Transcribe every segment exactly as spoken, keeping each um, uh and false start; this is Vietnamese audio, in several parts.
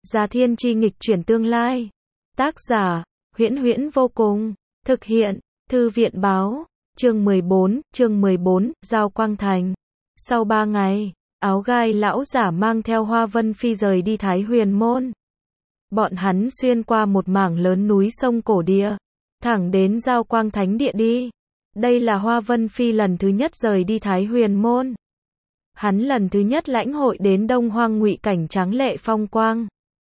Già Thiên chi nghịch chuyển tương lai. Tác giả, Huyễn Huyễn vô cùng. Thực hiện, Thư viện báo. Chương mười bốn, chương mười bốn, Giao Quang Thành. Sau ba ngày, áo gai lão giả mang theo Hoa Vân Phi rời đi Thái Huyền Môn. Bọn hắn xuyên qua một mảng lớn núi sông cổ địa, thẳng đến Giao Quang Thánh Địa đi. Đây là Hoa Vân Phi lần thứ nhất rời đi Thái Huyền Môn. Hắn lần thứ nhất lãnh hội đến Đông Hoang ngụy cảnh tráng lệ phong quang.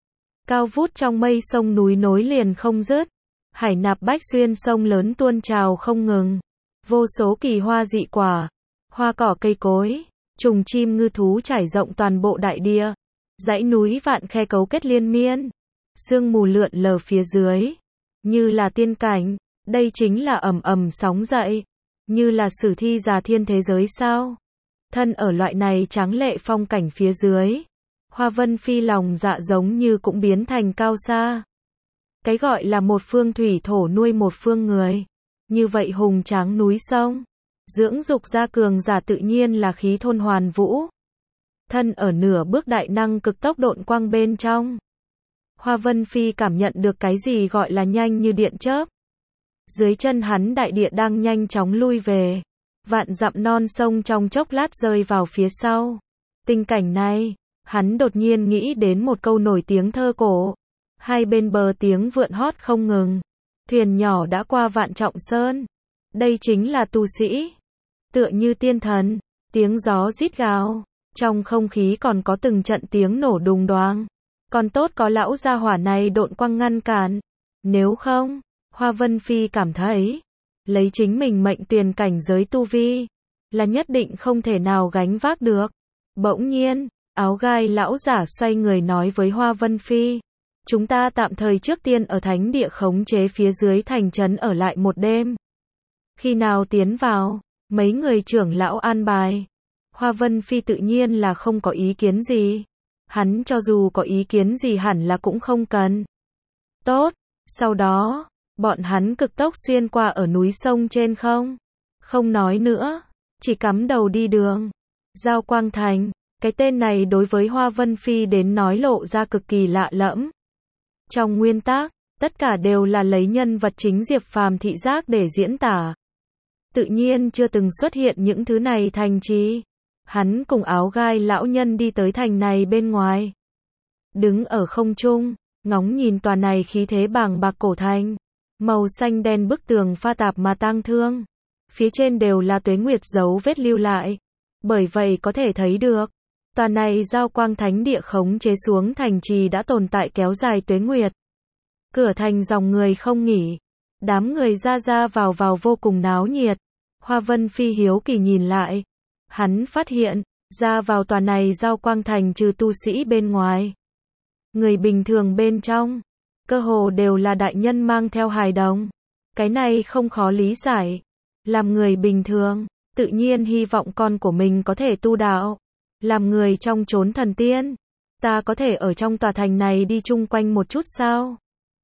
Cao vút trong mây sông núi nối liền không dứt, hải nạp bách xuyên sông lớn tuôn trào không ngừng. Vô số kỳ hoa dị quả, hoa cỏ cây cối, trùng chim ngư thú trải rộng toàn bộ đại địa. Dãy núi vạn khe cấu kết liên miên, sương mù lượn lờ phía dưới, như là tiên cảnh. Đây chính là ầm ầm sóng dậy, như là sử thi Già Thiên thế giới sao? Thân ở loại này tráng lệ phong cảnh phía dưới, Hoa Vân Phi lòng dạ giống như cũng biến thành cao xa. Cái gọi là một phương thủy thổ nuôi một phương người, như vậy hùng tráng núi sông, dưỡng dục ra cường giả tự nhiên là khí thôn hoàn vũ. Thân ở nửa bước đại năng cực tốc độn quang bên trong, Hoa Vân Phi cảm nhận được cái gì gọi là nhanh như điện chớp. Dưới chân hắn đại địa đang nhanh chóng lui về, vạn dặm non sông trong chốc lát rơi vào phía sau. Tình cảnh này, hắn đột nhiên nghĩ đến một câu nổi tiếng thơ cổ. Hai bên bờ tiếng vượn hót không ngừng, thuyền nhỏ đã qua vạn trọng sơn. Đây chính là tu sĩ, tựa như tiên thần. Tiếng gió rít gào, trong không khí còn có từng trận tiếng nổ đùng đoàng. Còn tốt có lão gia hỏa này độn quang ngăn cản, nếu không, Hoa Vân Phi cảm thấy, lấy chính mình mệnh tuyền cảnh giới tu vi, là nhất định không thể nào gánh vác được. Bỗng nhiên, áo gai lão giả xoay người nói với Hoa Vân Phi, chúng ta tạm thời trước tiên ở thánh địa khống chế phía dưới thành trấn ở lại một đêm. Khi nào tiến vào, mấy người trưởng lão an bài. Hoa Vân Phi tự nhiên là không có ý kiến gì. Hắn cho dù có ý kiến gì hẳn là cũng không cần. Tốt, sau đó, bọn hắn cực tốc xuyên qua ở núi sông trên không. Không nói nữa, chỉ cắm đầu đi đường. Giao Quang Thành, cái tên này đối với Hoa Vân Phi đến nói lộ ra cực kỳ lạ lẫm. Trong nguyên tác, tất cả đều là lấy nhân vật chính Diệp Phàm thị giác để diễn tả. Tự nhiên chưa từng xuất hiện những thứ này thành trì. Hắn cùng áo gai lão nhân đi tới thành này bên ngoài. Đứng ở không trung, ngóng nhìn tòa này khí thế bàng bạc cổ thành. Màu xanh đen bức tường pha tạp mà tang thương. Phía trên đều là tuế nguyệt dấu vết lưu lại. Bởi vậy có thể thấy được, tòa này Giao Quang Thánh Địa khống chế xuống thành trì đã tồn tại kéo dài tuế nguyệt. Cửa thành dòng người không nghỉ. Đám người ra ra vào vào vô cùng náo nhiệt. Hoa Vân Phi hiếu kỳ nhìn lại. Hắn phát hiện, ra vào tòa này Giao Quang Thành trừ tu sĩ bên ngoài, người bình thường bên trong, cơ hồ đều là đại nhân mang theo hài đồng. Cái này không khó lý giải. Làm người bình thường, tự nhiên hy vọng con của mình có thể tu đạo. Làm người trong chốn thần tiên, ta có thể ở trong tòa thành này đi chung quanh một chút sao?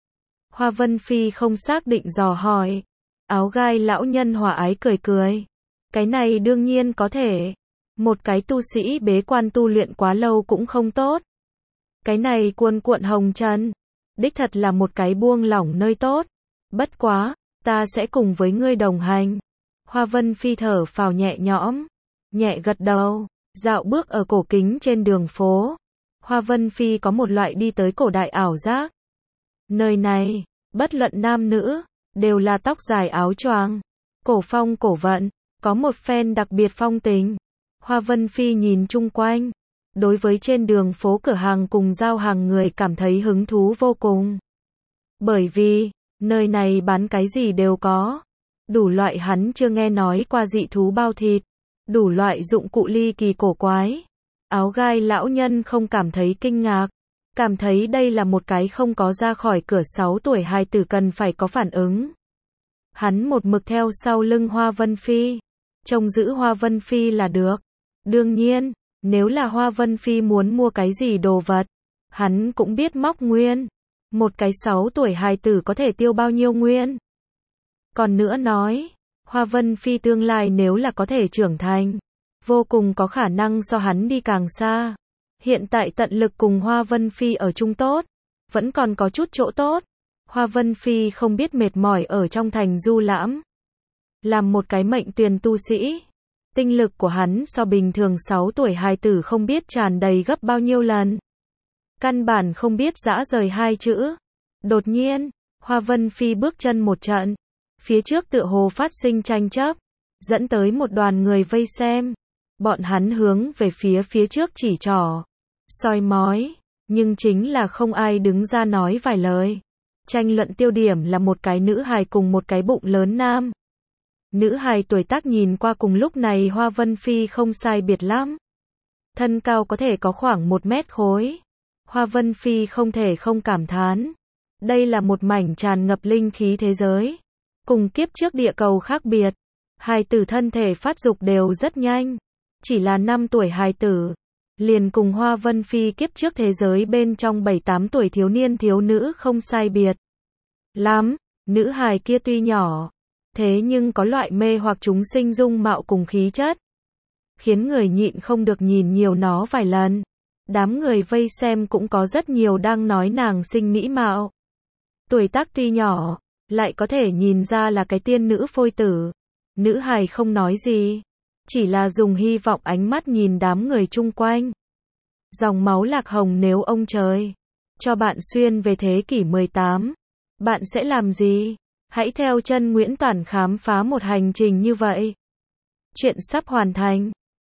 Hoa Vân Phi không xác định dò hỏi. Áo gai lão nhân hòa ái cười cười. Cái này đương nhiên có thể. Một cái tu sĩ bế quan tu luyện quá lâu cũng không tốt. Cái này cuồn cuộn hồng trần, đích thật là một cái buông lỏng nơi tốt. Bất quá, ta sẽ cùng với ngươi đồng hành. Hoa Vân Phi thở phào nhẹ nhõm, nhẹ gật đầu, dạo bước ở cổ kính trên đường phố. Hoa Vân Phi có một loại đi tới cổ đại ảo giác. Nơi này, bất luận nam nữ, đều là tóc dài áo choàng, cổ phong cổ vận, có một phen đặc biệt phong tình. Hoa Vân Phi nhìn chung quanh, đối với trên đường phố cửa hàng cùng giao hàng người cảm thấy hứng thú vô cùng. Bởi vì, nơi này bán cái gì đều có. Đủ loại hắn chưa nghe nói qua dị thú bao thịt, đủ loại dụng cụ ly kỳ cổ quái. Áo gai lão nhân không cảm thấy kinh ngạc, cảm thấy đây là một cái không có ra khỏi cửa sáu tuổi hài tử cần phải có phản ứng. Hắn một mực theo sau lưng Hoa Vân Phi, trông giữ Hoa Vân Phi là được. Đương nhiên, nếu là Hoa Vân Phi muốn mua cái gì đồ vật, hắn cũng biết móc nguyên. Một cái sáu tuổi hài tử có thể tiêu bao nhiêu nguyên. Còn nữa nói, Hoa Vân Phi tương lai nếu là có thể trưởng thành, vô cùng có khả năng so hắn đi càng xa. Hiện tại tận lực cùng Hoa Vân Phi ở chung tốt, vẫn còn có chút chỗ tốt. Hoa Vân Phi không biết mệt mỏi ở trong thành du lãm. Làm một cái mệnh tuyển tu sĩ, tinh lực của hắn so bình thường sáu tuổi hài tử không biết tràn đầy gấp bao nhiêu lần. Căn bản không biết dã rời hai chữ. Đột nhiên, Hoa Vân Phi bước chân một trận. Phía trước tựa hồ phát sinh tranh chấp, dẫn tới một đoàn người vây xem. Bọn hắn hướng về phía phía trước chỉ trỏ, soi mói, nhưng chính là không ai đứng ra nói vài lời. Tranh luận tiêu điểm là một cái nữ hài cùng một cái bụng lớn nam. Nữ hài tuổi tác nhìn qua cùng lúc này Hoa Vân Phi không sai biệt lắm. Thân cao có thể có khoảng một mét khối. Hoa Vân Phi không thể không cảm thán. Đây là một mảnh tràn ngập linh khí thế giới. Cùng kiếp trước địa cầu khác biệt. Hài tử thân thể phát dục đều rất nhanh. Chỉ là năm tuổi hài tử. Liền cùng Hoa Vân Phi kiếp trước thế giới bên trong bảy tám tuổi thiếu niên thiếu nữ không sai biệt lắm. Nữ hài kia tuy nhỏ, thế nhưng có loại mê hoặc chúng sinh dung mạo cùng khí chất, khiến người nhịn không được nhìn nhiều nó vài lần. Đám người vây xem cũng có rất nhiều đang nói nàng xinh mỹ mạo. Tuổi tác tuy nhỏ, lại có thể nhìn ra là cái tiên nữ phôi tử. Nữ hài không nói gì, chỉ là dùng hy vọng ánh mắt nhìn đám người chung quanh. Dòng máu lạc hồng, nếu ông trời cho bạn xuyên về thế kỷ mười tám, bạn sẽ làm gì? Hãy theo chân Nguyễn Toản khám phá một hành trình như vậy. Chuyện sắp hoàn thành.